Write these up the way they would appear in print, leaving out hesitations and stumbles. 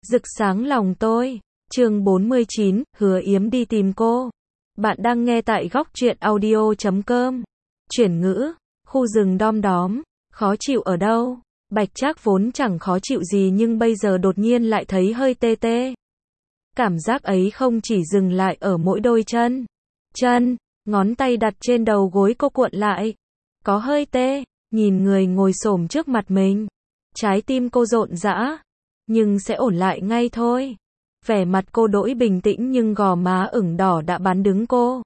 Rực sáng lòng tôi. Chương 49, Hứa Yếm đi tìm cô. Bạn đang nghe tại góc truyện audio.com. Chuyển ngữ, khu rừng đom đóm, khó chịu ở đâu? Bạch Trác vốn chẳng khó chịu gì nhưng bây giờ đột nhiên lại thấy hơi tê tê. Cảm giác ấy không chỉ dừng lại ở mỗi đôi chân. Ngón tay đặt trên đầu gối cô cuộn lại. Có hơi tê, nhìn người ngồi xổm trước mặt mình. Trái tim cô rộn rã. Nhưng sẽ ổn lại ngay thôi. Vẻ mặt cô đỗi bình tĩnh nhưng gò má ửng đỏ đã bán đứng cô.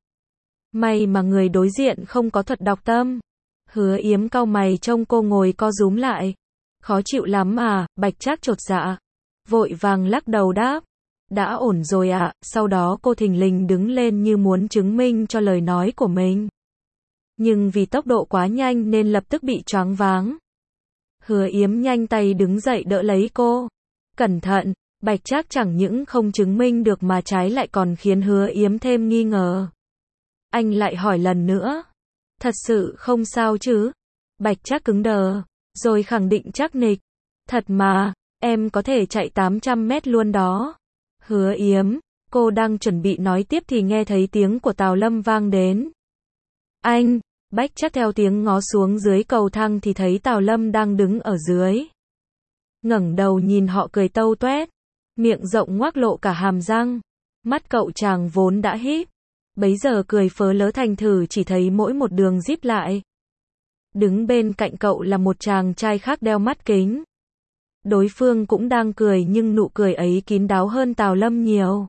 May mà người đối diện không có thuật đọc tâm. Hứa Yếm cau mày trông cô ngồi co rúm lại. Khó chịu lắm à? Bạch Trác chột dạ. Vội vàng lắc đầu đáp. Đã ổn rồi ạ. Sau đó cô thình lình đứng lên như muốn chứng minh cho lời nói của mình. Nhưng vì tốc độ quá nhanh nên lập tức bị choáng váng. Hứa Yếm nhanh tay đứng dậy đỡ lấy cô. Cẩn thận, Bạch Trác chẳng những không chứng minh được mà trái lại còn khiến Hứa Yếm thêm nghi ngờ. Anh lại hỏi lần nữa. Thật sự không sao chứ? Bạch Trác cứng đờ, rồi khẳng định chắc nịch. Thật mà, em có thể chạy 800 mét luôn đó. Hứa Yếm, cô đang chuẩn bị nói tiếp thì nghe thấy tiếng của Tào Lâm vang đến. Anh, Bạch Trác theo tiếng ngó xuống dưới cầu thang thì thấy Tào Lâm đang đứng ở dưới. Ngẩng đầu nhìn họ cười tâu toét, miệng rộng ngoác lộ cả hàm răng. Mắt cậu chàng vốn đã híp, bấy giờ cười phớ lớ thành thử chỉ thấy mỗi một đường díp lại. Đứng bên cạnh cậu là một chàng trai khác đeo mắt kính. Đối phương cũng đang cười nhưng nụ cười ấy kín đáo hơn Tào Lâm nhiều.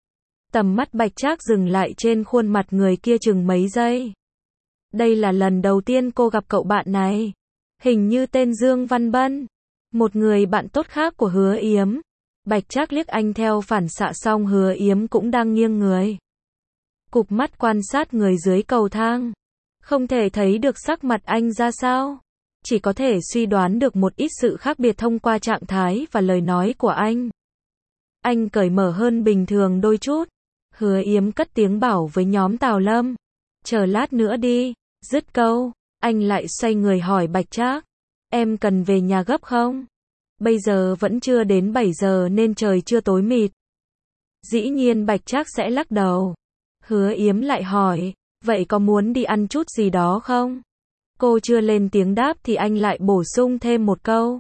Tầm mắt Bạch Trác dừng lại trên khuôn mặt người kia chừng mấy giây. Đây là lần đầu tiên cô gặp cậu bạn này. Hình như tên Dương Văn Bân. Một người bạn tốt khác của Hứa Yếm. Bạch Trác liếc anh theo phản xạ xong Hứa Yếm cũng đang nghiêng người. Cụp mắt quan sát người dưới cầu thang. Không thể thấy được sắc mặt anh ra sao. Chỉ có thể suy đoán được một ít sự khác biệt thông qua trạng thái và lời nói của anh. Anh cởi mở hơn bình thường đôi chút. Hứa Yếm cất tiếng bảo với nhóm Tào Lâm. Chờ lát nữa đi. Dứt câu, anh lại xoay người hỏi Bạch Trác. Em cần về nhà gấp không? Bây giờ vẫn chưa đến 7 giờ nên trời chưa tối mịt. Dĩ nhiên Bạch Trác sẽ lắc đầu. Hứa Yếm lại hỏi, vậy có muốn đi ăn chút gì đó không? Cô chưa lên tiếng đáp thì anh lại bổ sung thêm một câu.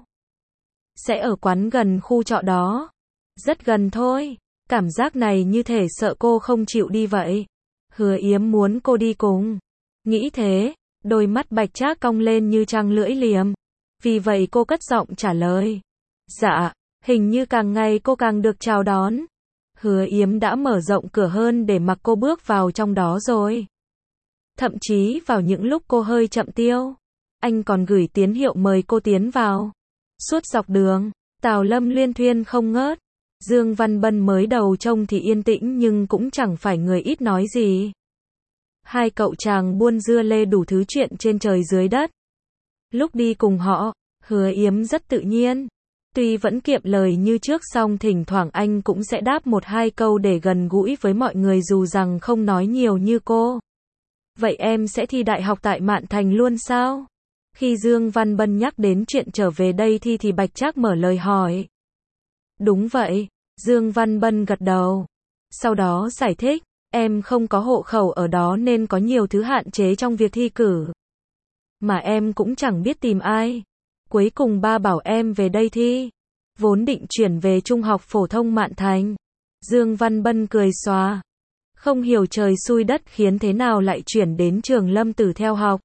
Sẽ ở quán gần khu trọ đó. Rất gần thôi. Cảm giác này như thể sợ cô không chịu đi vậy. Hứa Yếm muốn cô đi cùng. Nghĩ thế, đôi mắt Bạch Trác cong lên như trăng lưỡi liềm. Vì vậy cô cất giọng trả lời. Dạ, hình như càng ngày cô càng được chào đón. Hứa Yếm đã mở rộng cửa hơn để mặc cô bước vào trong đó rồi. Thậm chí vào những lúc cô hơi chậm tiêu, anh còn gửi tín hiệu mời cô tiến vào. Suốt dọc đường, Tào Lâm luyên thuyên không ngớt. Dương Văn Bân mới đầu trông thì yên tĩnh nhưng cũng chẳng phải người ít nói gì. Hai cậu chàng buôn dưa lê đủ thứ chuyện trên trời dưới đất. Lúc đi cùng họ, Hứa Yếm rất tự nhiên. Tuy vẫn kiệm lời như trước song thỉnh thoảng anh cũng sẽ đáp một hai câu để gần gũi với mọi người dù rằng không nói nhiều như cô. Vậy em sẽ thi đại học tại Mạn Thành luôn sao? Khi Dương Văn Bân nhắc đến chuyện trở về đây thì Bạch Trác mở lời hỏi. Đúng vậy, Dương Văn Bân gật đầu. Sau đó giải thích, em không có hộ khẩu ở đó nên có nhiều thứ hạn chế trong việc thi cử. Mà em cũng chẳng biết tìm ai. Cuối cùng ba bảo em về đây thi. Vốn định chuyển về Trung học phổ thông Mạn Thành. Dương Văn Bân cười xòa. Không hiểu trời xui đất khiến thế nào lại chuyển đến trường Lâm Tử theo học.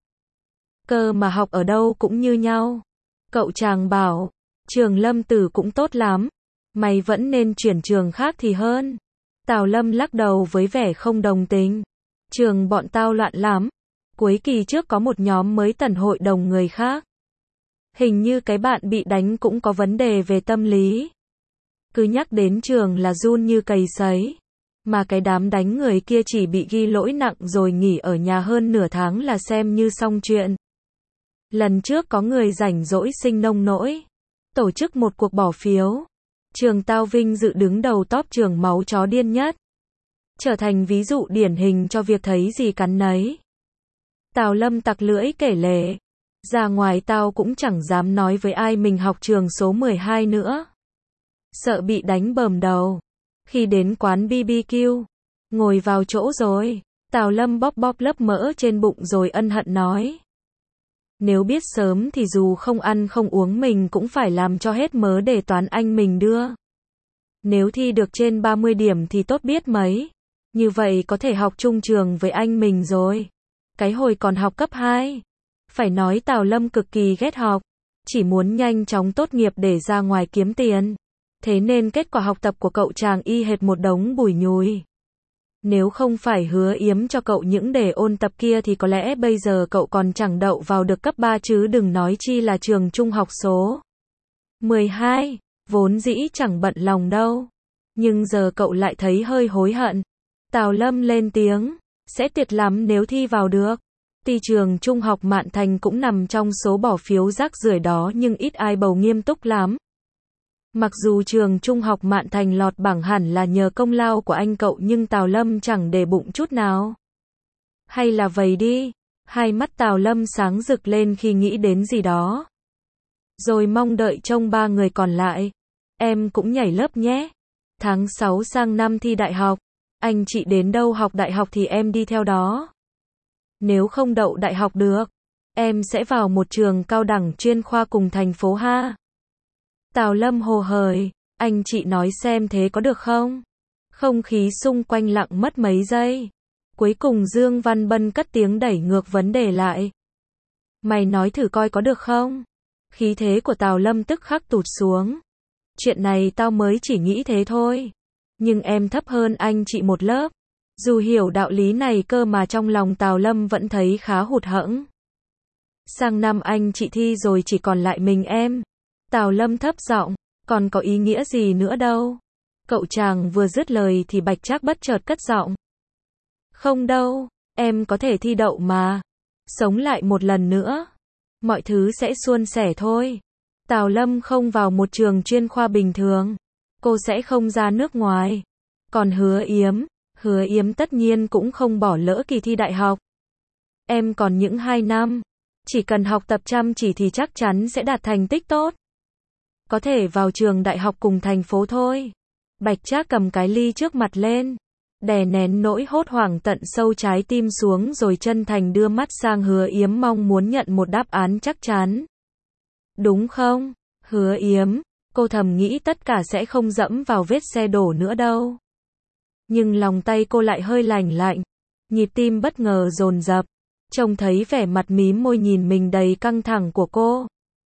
Cơ mà học ở đâu cũng như nhau. Cậu chàng bảo, trường Lâm Tử cũng tốt lắm. Mày vẫn nên chuyển trường khác thì hơn. Tào Lâm lắc đầu với vẻ không đồng tình. Trường bọn tao loạn lắm. Cuối kỳ trước có một nhóm mới tần hội đồng người khác. Hình như cái bạn bị đánh cũng có vấn đề về tâm lý. Cứ nhắc đến trường là run như cầy sấy. Mà cái đám đánh người kia chỉ bị ghi lỗi nặng rồi nghỉ ở nhà hơn nửa tháng là xem như xong chuyện. Lần trước có người rảnh rỗi sinh nông nỗi. Tổ chức một cuộc bỏ phiếu. Trường tao vinh dự đứng đầu top trường máu chó điên nhất. Trở thành ví dụ điển hình cho việc thấy gì cắn nấy. Tào Lâm tặc lưỡi kể lể. Ra ngoài tao cũng chẳng dám nói với ai mình học trường số 12 nữa. sợ bị đánh bờm đầu. Khi đến quán BBQ, ngồi vào chỗ rồi, Tào Lâm bóp bóp lớp mỡ trên bụng rồi ân hận nói. Nếu biết sớm thì dù không ăn không uống mình cũng phải làm cho hết mớ để toán anh mình đưa. Nếu thi được trên 30 điểm thì tốt biết mấy. Như vậy có thể học chung trường với anh mình rồi. Cái hồi còn học cấp 2. Phải nói Tào Lâm cực kỳ ghét học. Chỉ muốn nhanh chóng tốt nghiệp để ra ngoài kiếm tiền. Thế nên kết quả học tập của cậu chàng y hệt một đống bùi nhùi. Nếu không phải Hứa Yếm cho cậu những đề ôn tập kia thì có lẽ bây giờ cậu còn chẳng đậu vào được cấp 3 chứ đừng nói chi là trường trung học số 12. Vốn dĩ chẳng bận lòng đâu. Nhưng giờ cậu lại thấy hơi hối hận. Tào Lâm lên tiếng. Sẽ tuyệt lắm nếu thi vào được. Tuy trường trung học Mạn Thành cũng nằm trong số bỏ phiếu rác rưởi đó nhưng ít ai bầu nghiêm túc lắm. Mặc dù trường trung học Mạn Thành lọt bảng hẳn là nhờ công lao của anh cậu nhưng Tào Lâm chẳng để bụng chút nào. Hay là vậy đi. Hai mắt Tào Lâm sáng rực lên khi nghĩ đến gì đó. Rồi mong đợi trông 3 người còn lại. Em cũng nhảy lớp nhé. Tháng 6 sang năm thi đại học. Anh chị đến đâu học đại học thì em đi theo đó. Nếu không đậu đại học được, em sẽ vào một trường cao đẳng chuyên khoa cùng thành phố ha. Tào Lâm hồ hởi, anh chị nói xem thế có được không? Không khí xung quanh lặng mất mấy giây. Cuối cùng Dương Văn Bân cất tiếng đẩy ngược vấn đề lại. Mày nói thử coi có được không? Khí thế của Tào Lâm tức khắc tụt xuống. Chuyện này tao mới chỉ nghĩ thế thôi. Nhưng em thấp hơn anh chị một lớp. Dù hiểu đạo lý này cơ mà trong lòng Tào Lâm vẫn thấy khá hụt hẫng. Sang năm anh chị thi rồi chỉ còn lại mình em. Tào Lâm thấp giọng, còn có ý nghĩa gì nữa đâu. Cậu chàng vừa dứt lời thì Bạch Trác bất chợt cất giọng. Không đâu, em có thể thi đậu mà. Sống lại một lần nữa. Mọi thứ sẽ suôn sẻ thôi. Tào Lâm không vào một trường chuyên khoa bình thường. Cô sẽ không ra nước ngoài. Còn Hứa Yếm tất nhiên cũng không bỏ lỡ kỳ thi đại học. Em còn những 2 năm. Chỉ cần học tập chăm chỉ thì chắc chắn sẽ đạt thành tích tốt. Có thể vào trường đại học cùng thành phố thôi. Bạch Trác cầm cái ly trước mặt lên. Đè nén nỗi hốt hoảng tận sâu trái tim xuống rồi chân thành đưa mắt sang Hứa Yếm mong muốn nhận một đáp án chắc chắn. Đúng không, Hứa Yếm? Cô thầm nghĩ tất cả sẽ không dẫm vào vết xe đổ nữa đâu. Nhưng lòng tay cô lại hơi lạnh lạnh. Nhịp tim bất ngờ dồn dập. Trông thấy vẻ mặt mím môi nhìn mình đầy căng thẳng của cô.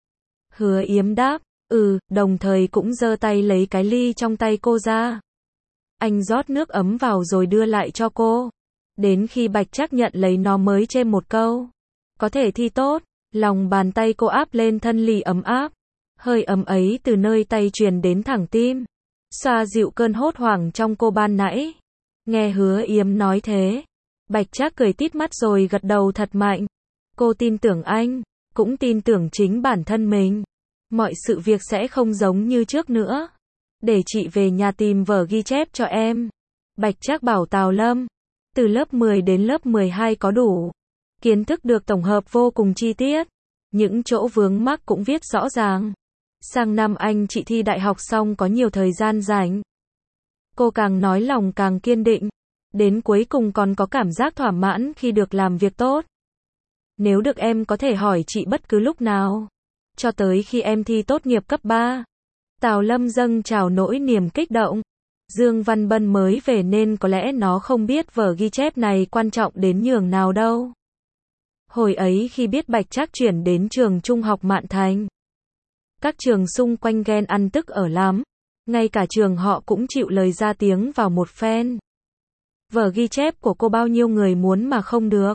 Hứa Yếm đáp, đồng thời cũng giơ tay lấy cái ly trong tay cô ra. Anh rót nước ấm vào rồi đưa lại cho cô. Đến khi Bạch Trác nhận lấy nó mới chêm một câu. Có thể thi tốt. Lòng bàn tay cô áp lên thân ly ấm áp. Hơi ấm ấy từ nơi tay truyền đến thẳng tim. Xoa dịu cơn hốt hoảng trong cô ban nãy. Nghe Hứa Yếm nói thế. Bạch Trác cười tít mắt rồi gật đầu thật mạnh. Cô tin tưởng anh. Cũng tin tưởng chính bản thân mình. Mọi sự việc sẽ không giống như trước nữa. Để chị về nhà tìm vở ghi chép cho em. Bạch Trác bảo Tào Lâm. Từ lớp 10 đến lớp 12 có đủ. Kiến thức được tổng hợp vô cùng chi tiết. Những chỗ vướng mắc cũng viết rõ ràng. Sang năm anh chị thi đại học xong có nhiều thời gian rảnh. Cô càng nói lòng càng kiên định. Đến cuối cùng còn có cảm giác thỏa mãn khi được làm việc tốt. Nếu được em có thể hỏi chị bất cứ lúc nào. Cho tới khi em thi tốt nghiệp cấp 3. Tào Lâm dâng trào nỗi niềm kích động. Dương Văn Bân mới về nên có lẽ nó không biết vở ghi chép này quan trọng đến nhường nào đâu. Hồi ấy khi biết Bạch Trác chuyển đến trường trung học Mạn Thành. Các trường xung quanh ghen ăn tức ở lắm. Ngay cả trường họ cũng chịu lời ra tiếng vào một phen. Vở ghi chép của cô bao nhiêu người muốn mà không được.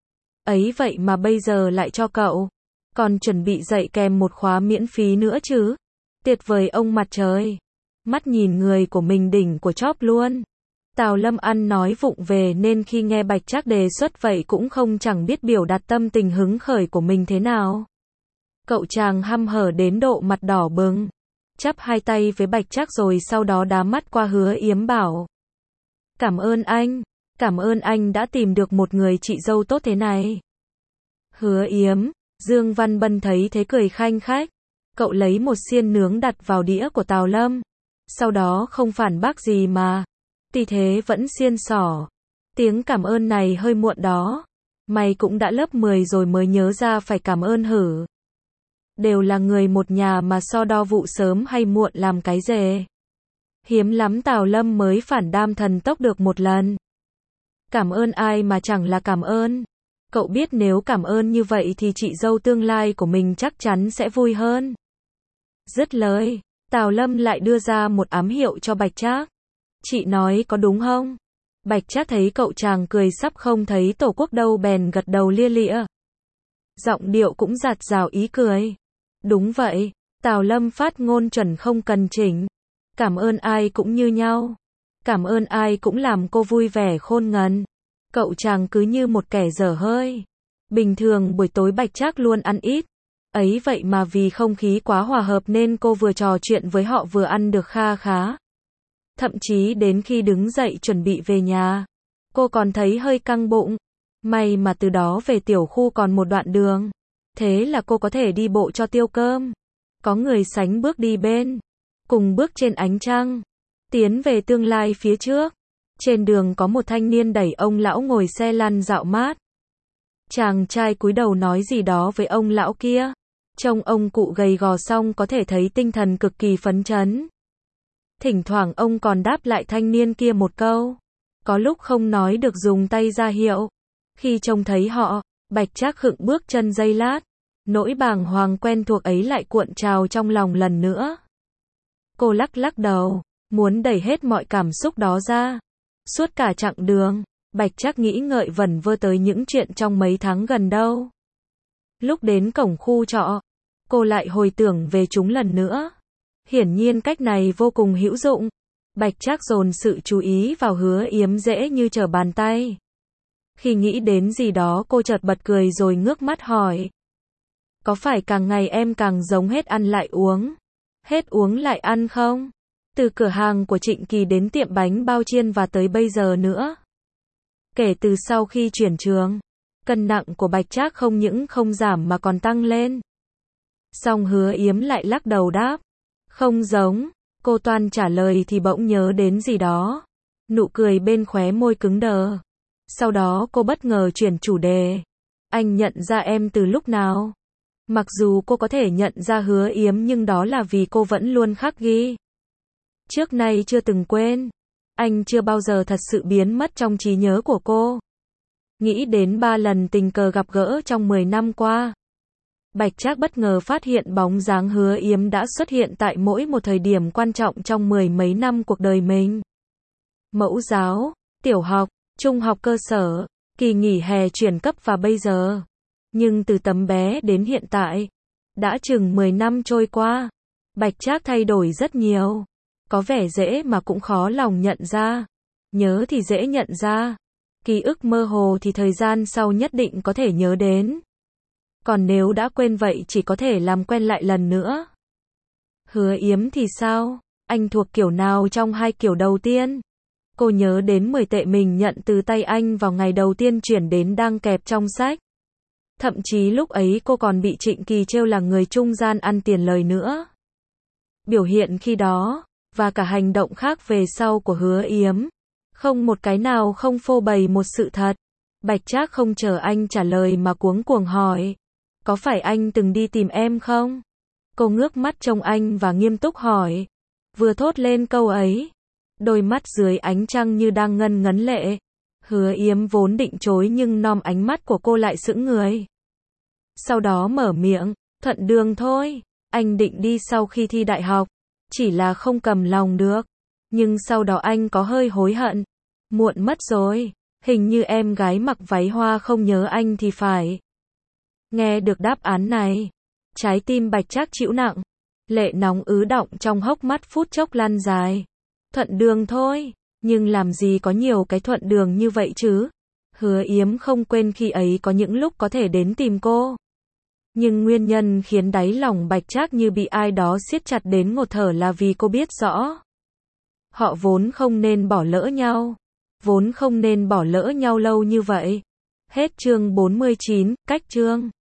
Ấy vậy mà bây giờ lại cho cậu. Còn chuẩn bị dạy kèm một khóa miễn phí nữa chứ. Tuyệt vời ông mặt trời. Mắt nhìn người của mình đỉnh của chóp luôn. Tào Lâm ăn nói vụng về nên khi nghe Bạch Trác đề xuất vậy cũng không chẳng biết biểu đạt tâm tình hứng khởi của mình thế nào. Cậu chàng hăm hở đến độ mặt đỏ bừng. Chắp hai tay với Bạch Trác rồi sau đó đá mắt qua Hứa Yếm bảo. Cảm ơn anh đã tìm được một người chị dâu tốt thế này. Hứa Yếm, Dương Văn Bân thấy thế cười khanh khách. Cậu lấy một xiên nướng đặt vào đĩa của Tào Lâm. sau đó không phản bác gì mà. Tỷ thế vẫn xiên xỏ. Tiếng cảm ơn này hơi muộn đó. Mày cũng đã lớp 10 rồi mới nhớ ra phải cảm ơn hử. Đều là người một nhà mà so đo vụ sớm hay muộn làm cái dề. Hiếm lắm Tào Lâm mới phản đam thần tốc được một lần. Cảm ơn ai mà chẳng là cảm ơn. Cậu biết nếu cảm ơn như vậy thì chị dâu tương lai của mình chắc chắn sẽ vui hơn. Dứt lời, Tào Lâm lại đưa ra một ám hiệu cho Bạch Trác. Chị nói có đúng không? Bạch Trác thấy cậu chàng cười sắp không thấy tổ quốc đâu bèn gật đầu lia lịa. Giọng điệu cũng dạt dào ý cười. Đúng vậy, Tào Lâm phát ngôn chuẩn không cần chỉnh. Cảm ơn ai cũng như nhau. Cảm ơn ai cũng làm cô vui vẻ khôn ngần. Cậu chàng cứ như một kẻ dở hơi. Bình thường buổi tối Bạch Trác luôn ăn ít. Ấy vậy mà vì không khí quá hòa hợp nên cô vừa trò chuyện với họ vừa ăn được kha khá. Thậm chí đến khi đứng dậy chuẩn bị về nhà, cô còn thấy hơi căng bụng. May mà từ đó về tiểu khu còn một đoạn đường. Thế là cô có thể đi bộ cho tiêu cơm. Có người sánh bước đi bên. Cùng bước trên ánh trăng. Tiến về tương lai phía trước. Trên đường có một thanh niên đẩy ông lão ngồi xe lăn dạo mát. Chàng trai cúi đầu nói gì đó với ông lão kia. Trông ông cụ gầy gò xong có thể thấy tinh thần cực kỳ phấn chấn. Thỉnh thoảng ông còn đáp lại thanh niên kia một câu. Có lúc không nói được dùng tay ra hiệu. Khi trông thấy họ, Bạch Trác khựng bước chân giây lát. Nỗi bàng hoàng quen thuộc ấy lại cuộn trào trong lòng lần nữa. Cô lắc lắc đầu, muốn đẩy hết mọi cảm xúc đó ra. Suốt cả chặng đường, Bạch Trác nghĩ ngợi vẩn vơ tới những chuyện trong mấy tháng gần đâu. Lúc đến cổng khu trọ, cô lại hồi tưởng về chúng lần nữa. Hiển nhiên cách này vô cùng hữu dụng. Bạch Trác dồn sự chú ý vào Hứa Yếm dễ như trở bàn tay. Khi nghĩ đến gì đó cô chợt bật cười rồi ngước mắt hỏi. Có phải càng ngày em càng giống hết ăn lại uống, hết uống lại ăn không? Từ cửa hàng của Trịnh Kỳ đến tiệm bánh bao chiên và tới bây giờ nữa. Kể từ sau khi chuyển trường, cân nặng của Bạch Trác không những không giảm mà còn tăng lên. Song Hứa Yếm lại lắc đầu đáp. Không giống. Cô toan trả lời thì bỗng nhớ đến gì đó. Nụ cười bên khóe môi cứng đờ. Sau đó cô bất ngờ chuyển chủ đề. Anh nhận ra em từ lúc nào? Mặc dù cô có thể nhận ra Hứa Yếm nhưng đó là vì cô vẫn luôn khắc ghi. Trước nay chưa từng quên. Anh chưa bao giờ thật sự biến mất trong trí nhớ của cô. Nghĩ đến 3 lần tình cờ gặp gỡ trong 10 năm qua. Bạch Trác bất ngờ phát hiện bóng dáng Hứa Yếm đã xuất hiện tại mỗi một thời điểm quan trọng trong 10 mấy năm cuộc đời mình. Mẫu giáo, tiểu học, trung học cơ sở, kỳ nghỉ hè chuyển cấp và bây giờ. Nhưng từ tấm bé đến hiện tại, đã chừng 10 năm trôi qua, Bạch Trác thay đổi rất nhiều. Có vẻ dễ mà cũng khó lòng nhận ra. Nhớ thì dễ nhận ra. Ký ức mơ hồ thì thời gian sau nhất định có thể nhớ đến. Còn nếu đã quên vậy chỉ có thể làm quen lại lần nữa. Hứa Yếm thì sao? Anh thuộc kiểu nào trong hai kiểu đầu tiên? Cô nhớ đến 10 tệ mình nhận từ tay anh vào ngày đầu tiên chuyển đến đang kẹp trong sách. Thậm chí lúc ấy cô còn bị Trịnh Kỳ trêu là người trung gian ăn tiền lời nữa. Biểu hiện khi đó, và cả hành động khác về sau của Hứa Yếm, không một cái nào không phô bày một sự thật. Bạch Trác không chờ anh trả lời mà cuống cuồng hỏi. Có phải anh từng đi tìm em không? Cô ngước mắt trông anh và nghiêm túc hỏi. Vừa thốt lên câu ấy, đôi mắt dưới ánh trăng như đang ngân ngấn lệ. Hứa Yếm vốn định chối nhưng nom ánh mắt của cô lại sững người. Sau đó mở miệng, thuận đường thôi. Anh định đi sau khi thi đại học. Chỉ là không cầm lòng được. Nhưng sau đó anh có hơi hối hận. Muộn mất rồi. Hình như em gái mặc váy hoa không nhớ anh thì phải. Nghe được đáp án này, trái tim Bạch Trác chịu nặng. Lệ nóng ứ đọng trong hốc mắt phút chốc lăn dài. Thuận đường thôi. Nhưng làm gì có nhiều cái thuận đường như vậy chứ. Hứa Yếm không quên khi ấy có những lúc có thể đến tìm cô. Nhưng nguyên nhân khiến đáy lòng Bạch Trác như bị ai đó siết chặt đến ngột thở là vì cô biết rõ. Họ vốn không nên bỏ lỡ nhau. Vốn không nên bỏ lỡ nhau lâu như vậy. Hết chương 49, cách chương.